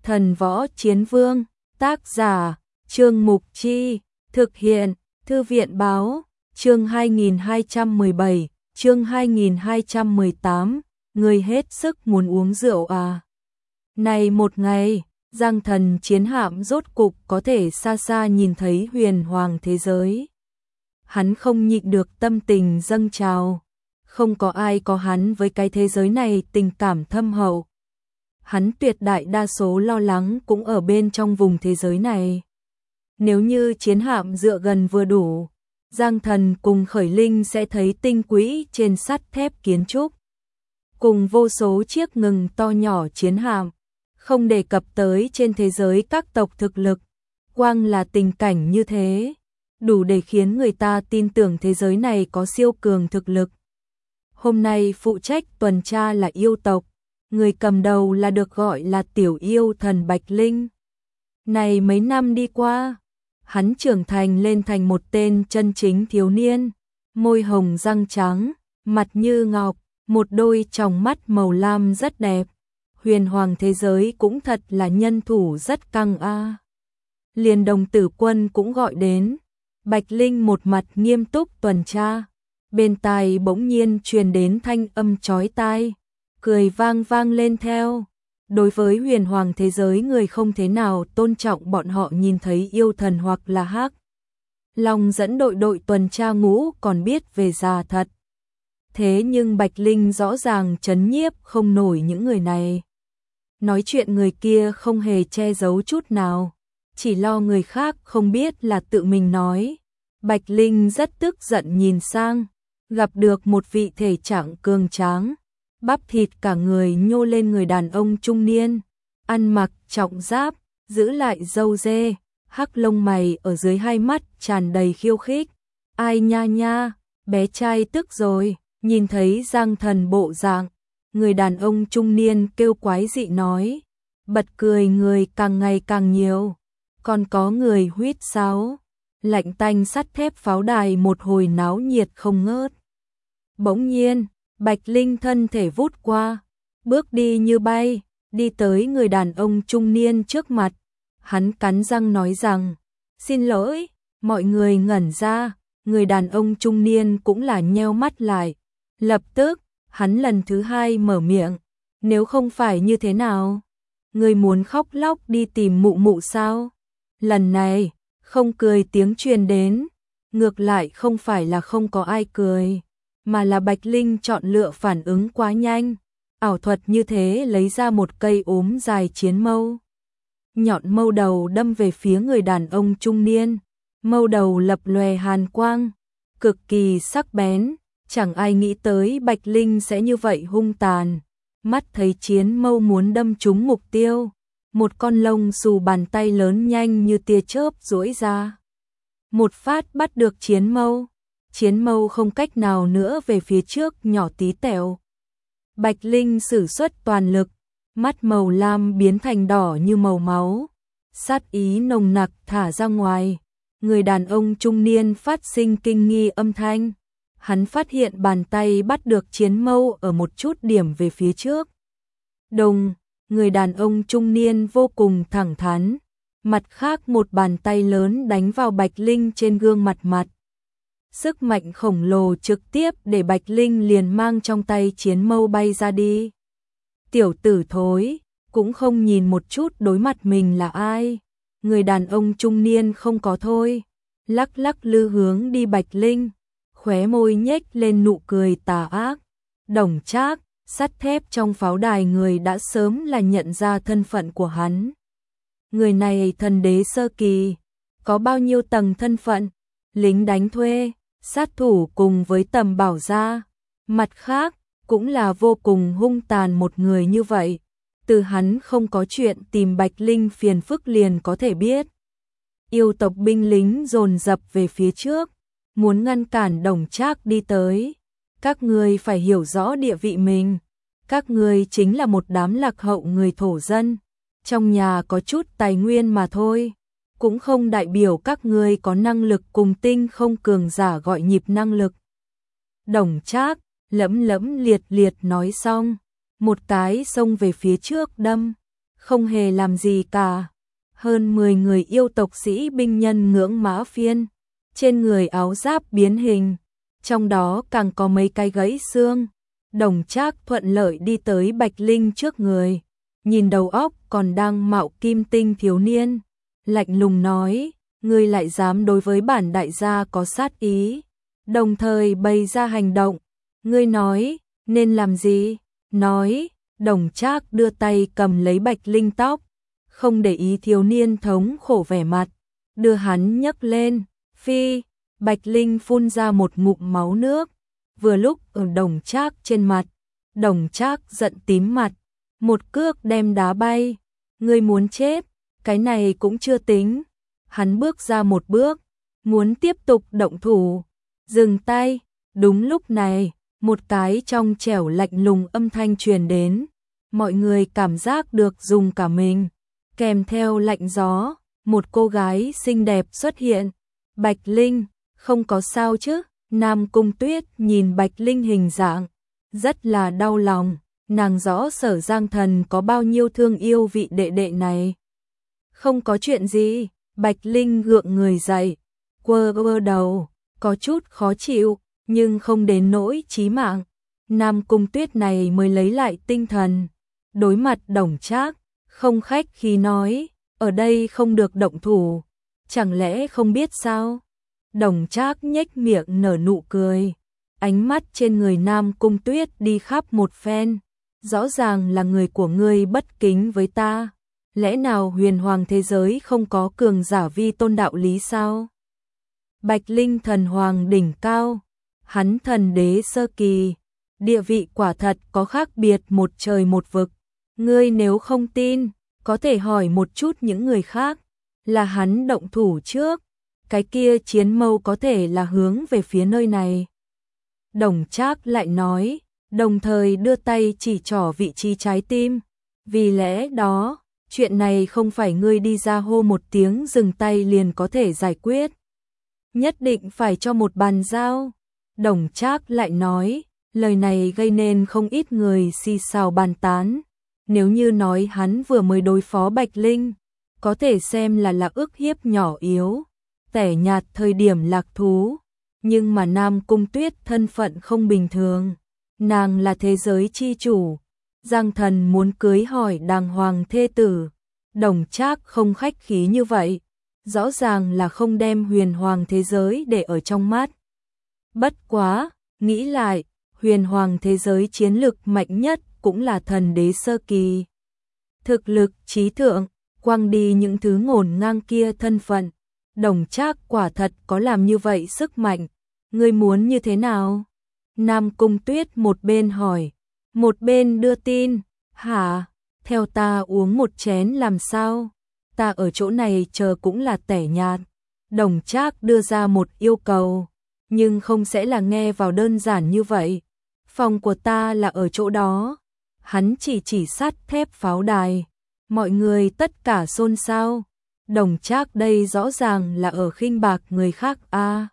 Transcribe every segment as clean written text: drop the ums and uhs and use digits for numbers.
Thần Võ Chiến Vương, tác giả, Trương Mục Chi, thực hiện, Thư viện báo, chương 2217, chương 2218, người hết sức muốn uống rượu à. Này một ngày, Giang Thần chiến hạm rốt cục có thể xa xa nhìn thấy huyền hoàng thế giới. Hắn không nhịn được tâm tình dâng trào, không có ai có hắn với cái thế giới này tình cảm thâm hậu. Hắn tuyệt đại đa số lo lắng cũng ở bên trong vùng thế giới này. Nếu như chiến hạm dựa gần vừa đủ, Giang Thần cùng Khởi Linh sẽ thấy tinh quỹ trên sắt thép kiến trúc, cùng vô số chiếc ngừng to nhỏ chiến hạm, không đề cập tới trên thế giới các tộc thực lực. Quang là tình cảnh như thế, đủ để khiến người ta tin tưởng thế giới này có siêu cường thực lực. Hôm nay phụ trách tuần tra là yêu tộc, người cầm đầu là được gọi là tiểu yêu thần Bạch Linh. Này mấy năm đi qua, hắn trưởng thành lên thành một tên chân chính thiếu niên, môi hồng răng trắng, mặt như ngọc, một đôi tròng mắt màu lam rất đẹp. Huyền hoàng thế giới cũng thật là nhân thủ rất căng a. Liền đồng tử quân cũng gọi đến. Bạch Linh một mặt nghiêm túc tuần tra, bên tai bỗng nhiên truyền đến thanh âm chói tai, cười vang vang lên theo. Đối với huyền hoàng thế giới người không thế nào tôn trọng bọn họ nhìn thấy yêu thần hoặc là hắc long dẫn đội tuần tra ngũ còn biết về già thật. Thế nhưng Bạch Linh rõ ràng trấn nhiếp không nổi những người này. Nói chuyện người kia không hề che giấu chút nào, chỉ lo người khác không biết là tự mình nói. Bạch Linh rất tức giận nhìn sang, gặp được một vị thể trạng cường tráng, bắp thịt cả người nhô lên người đàn ông trung niên, ăn mặc trọng giáp, giữ lại râu dê, hắc lông mày ở dưới hai mắt tràn đầy khiêu khích. Ai nha nha, bé trai tức rồi. Nhìn thấy Giang Thần bộ dạng, người đàn ông trung niên kêu quái dị nói, bật cười người càng ngày càng nhiều, còn có người huýt sáo, lạnh tanh sắt thép pháo đài một hồi náo nhiệt không ngớt. Bỗng nhiên, Bạch Linh thân thể vút qua, bước đi như bay, đi tới người đàn ông trung niên trước mặt, hắn cắn răng nói rằng, xin lỗi. Mọi người ngẩn ra, người đàn ông trung niên cũng là nheo mắt lại. Lập tức, hắn lần thứ hai mở miệng, nếu không phải như thế nào? Người muốn khóc lóc đi tìm mụ mụ sao? Lần này, không cười tiếng truyền đến, ngược lại không phải là không có ai cười, mà là Bạch Linh chọn lựa phản ứng quá nhanh, ảo thuật như thế lấy ra một cây ốm dài chiến mâu. Nhọn mâu đầu đâm về phía người đàn ông trung niên, mâu đầu lập lòe hàn quang, cực kỳ sắc bén. Chẳng ai nghĩ tới Bạch Linh sẽ như vậy hung tàn. Mắt thấy chiến mâu muốn đâm trúng mục tiêu, một con lông xù bàn tay lớn nhanh như tia chớp duỗi ra. Một phát bắt được chiến mâu không cách nào nữa về phía trước nhỏ tí tẹo. Bạch Linh sử xuất toàn lực, mắt màu lam biến thành đỏ như màu máu, sát ý nồng nặc thả ra ngoài. Người đàn ông trung niên phát sinh kinh nghi âm thanh. Hắn phát hiện bàn tay bắt được chiến mâu ở một chút điểm về phía trước. Đồng, người đàn ông trung niên vô cùng thẳng thắn, mặt khác một bàn tay lớn đánh vào Bạch Linh trên gương mặt. Sức mạnh khổng lồ trực tiếp để Bạch Linh liền mang trong tay chiến mâu bay ra đi. Tiểu tử thối, cũng không nhìn một chút đối mặt mình là ai. Người đàn ông trung niên không có thôi, lắc lắc lư hướng đi Bạch Linh. Khóe môi nhếch lên nụ cười tà ác. Đồng Trác, sắt thép trong pháo đài người đã sớm là nhận ra thân phận của hắn. Người này thần đế sơ kỳ, có bao nhiêu tầng thân phận, lính đánh thuê, sát thủ cùng với tầm bảo gia. Mặt khác, cũng là vô cùng hung tàn một người như vậy. Từ hắn không có chuyện tìm Bạch Linh phiền phức liền có thể biết. Yêu tộc binh lính dồn dập về phía trước, muốn ngăn cản Đồng Trác đi tới. Các ngươi phải hiểu rõ địa vị mình. Các ngươi chính là một đám lạc hậu người thổ dân. Trong nhà có chút tài nguyên mà thôi. Cũng không đại biểu các ngươi có năng lực cùng tinh không cường giả gọi nhịp năng lực. Đồng Trác lẫm lẫm liệt liệt nói xong, một cái xông về phía trước đâm. không hề làm gì cả. Hơn 10 người yêu tộc sĩ binh nhân ngưỡng mã phiên, trên người áo giáp biến hình, trong đó càng có mấy cái gãy xương. Đồng Trác thuận lợi đi tới Bạch Linh trước người, nhìn đầu óc còn đang mạo kim tinh thiếu niên, lạnh lùng nói, ngươi lại dám đối với bản đại gia có sát ý, đồng thời bày ra hành động, ngươi nói, nên làm gì? Nói, Đồng Trác đưa tay cầm lấy Bạch Linh tóc, không để ý thiếu niên thống khổ vẻ mặt, đưa hắn nhấc lên, phi, Bạch Linh phun ra một ngụm máu nước, vừa lúc ở Đồng Trác trên mặt, Đồng Trác giận tím mặt, một cước đem đá bay, ngươi muốn chết, cái này cũng chưa tính, hắn bước ra một bước, muốn tiếp tục động thủ, dừng tay, đúng lúc này, một cái trong trẻo lạnh lùng âm thanh truyền đến, mọi người cảm giác được rùng cả mình, kèm theo lạnh gió, một cô gái xinh đẹp xuất hiện, Bạch Linh, không có sao chứ? Nam Cung Tuyết nhìn Bạch Linh hình dạng, rất là đau lòng, nàng rõ Sở Giang Thần có bao nhiêu thương yêu vị đệ đệ này. Không có chuyện gì, Bạch Linh gượng người dậy, quơ quơ đầu, có chút khó chịu, nhưng không đến nỗi chí mạng. Nam Cung Tuyết này mới lấy lại tinh thần, đối mặt Đồng Trác, không khách khí nói, ở đây không được động thủ, chẳng lẽ không biết sao? Đồng Trác nhếch miệng nở nụ cười, ánh mắt trên người Nam Cung Tuyết đi khắp một phen, rõ ràng là người của ngươi bất kính với ta, lẽ nào huyền hoàng thế giới không có cường giả vi tôn đạo lý sao? Bạch Linh thần hoàng đỉnh cao, hắn thần đế sơ kỳ, địa vị quả thật có khác biệt một trời một vực, ngươi nếu không tin, có thể hỏi một chút những người khác, là hắn động thủ trước, cái kia chiến mâu có thể là hướng về phía nơi này. Đồng Trác lại nói, đồng thời đưa tay chỉ trỏ vị trí trái tim, vì lẽ đó, chuyện này không phải ngươi đi ra hô một tiếng dừng tay liền có thể giải quyết. Nhất định phải cho một bàn giao. Đồng Trác lại nói, lời này gây nên không ít người xì xào bàn tán. Nếu như nói hắn vừa mới đối phó Bạch Linh, có thể xem là ức hiếp nhỏ yếu, tẻ nhạt thời điểm lạc thú. Nhưng mà Nam Cung Tuyết thân phận không bình thường, nàng là thế giới chi chủ, Giang Thần muốn cưới hỏi đàng hoàng thê tử, Đồng Trác không khách khí như vậy, rõ ràng là không đem huyền hoàng thế giới để ở trong mắt. Bất quá, nghĩ lại, huyền hoàng thế giới chiến lực mạnh nhất cũng là thần đế sơ kỳ. Thực lực, trí thượng, quăng đi những thứ ngổn ngang kia thân phận, Đồng Trác quả thật có làm như vậy sức mạnh, ngươi muốn như thế nào? Nam Cung Tuyết một bên hỏi, một bên đưa tin, hả, theo ta uống một chén làm sao? Ta ở chỗ này chờ cũng là tẻ nhạt. Đồng Trác đưa ra một yêu cầu, nhưng không sẽ là nghe vào đơn giản như vậy. Phòng của ta là ở chỗ đó. Hắn chỉ sắt thép pháo đài. Mọi người tất cả xôn xao. Đồng Trác đây rõ ràng là ở khinh bạc người khác a.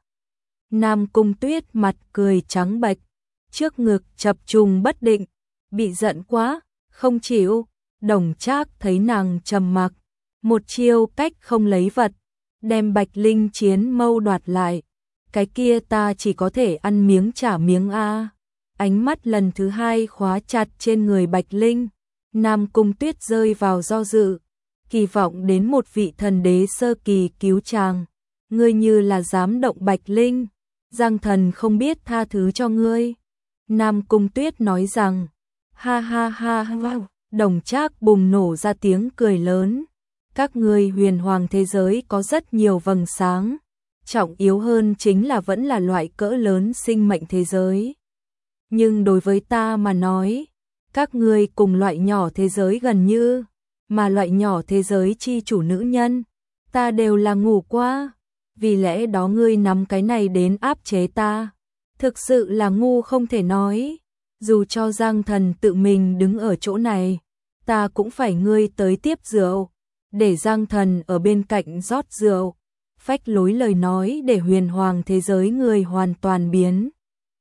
Nam Cung Tuyết mặt cười trắng bệch, trước ngực chập trùng bất định, bị giận quá, không chịu. Đồng Trác thấy nàng trầm mặc, một chiêu cách không lấy vật, đem Bạch Linh chiến mâu đoạt lại. Cái kia ta chỉ có thể ăn miếng trả miếng a. Ánh mắt lần thứ hai khóa chặt trên người Bạch Linh, Nam Cung Tuyết rơi vào do dự, kỳ vọng đến một vị thần đế sơ kỳ cứu chàng. Ngươi như là dám động Bạch Linh, Giang Thần không biết tha thứ cho ngươi. Nam Cung Tuyết nói rằng, ha ha ha ha. Đồng Trác bùng nổ ra tiếng cười lớn. Các ngươi huyền hoàng thế giới có rất nhiều vầng sáng, trọng yếu hơn chính là vẫn là loại cỡ lớn sinh mệnh thế giới. Nhưng đối với ta mà nói, các ngươi cùng loại nhỏ thế giới gần như, mà loại nhỏ thế giới chi chủ nữ nhân, ta đều là ngủ qua. Vì lẽ đó ngươi nắm cái này đến áp chế ta, thực sự là ngu không thể nói. Dù cho Giang Thần tự mình đứng ở chỗ này, ta cũng phải ngươi tới tiếp rượu, để Giang Thần ở bên cạnh rót rượu. Phách lối lời nói để huyền hoàng thế giới người hoàn toàn biến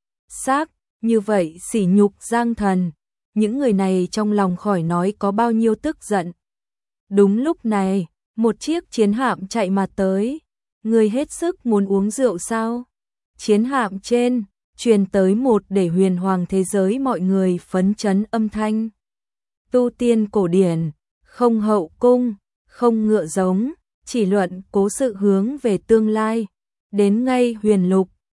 xác, như vậy sỉ nhục Giang Thần. Những người này trong lòng khỏi nói có bao nhiêu tức giận, Đúng lúc này, một chiếc chiến hạm chạy mà tới. Người hết sức muốn uống rượu sao? Chiến hạm trên, truyền tới một để huyền hoàng thế giới mọi người phấn chấn âm thanh. Tu tiên cổ điển, không hậu cung, không ngựa giống, chỉ luận cố sự hướng về tương lai. Đến ngay huyền lục,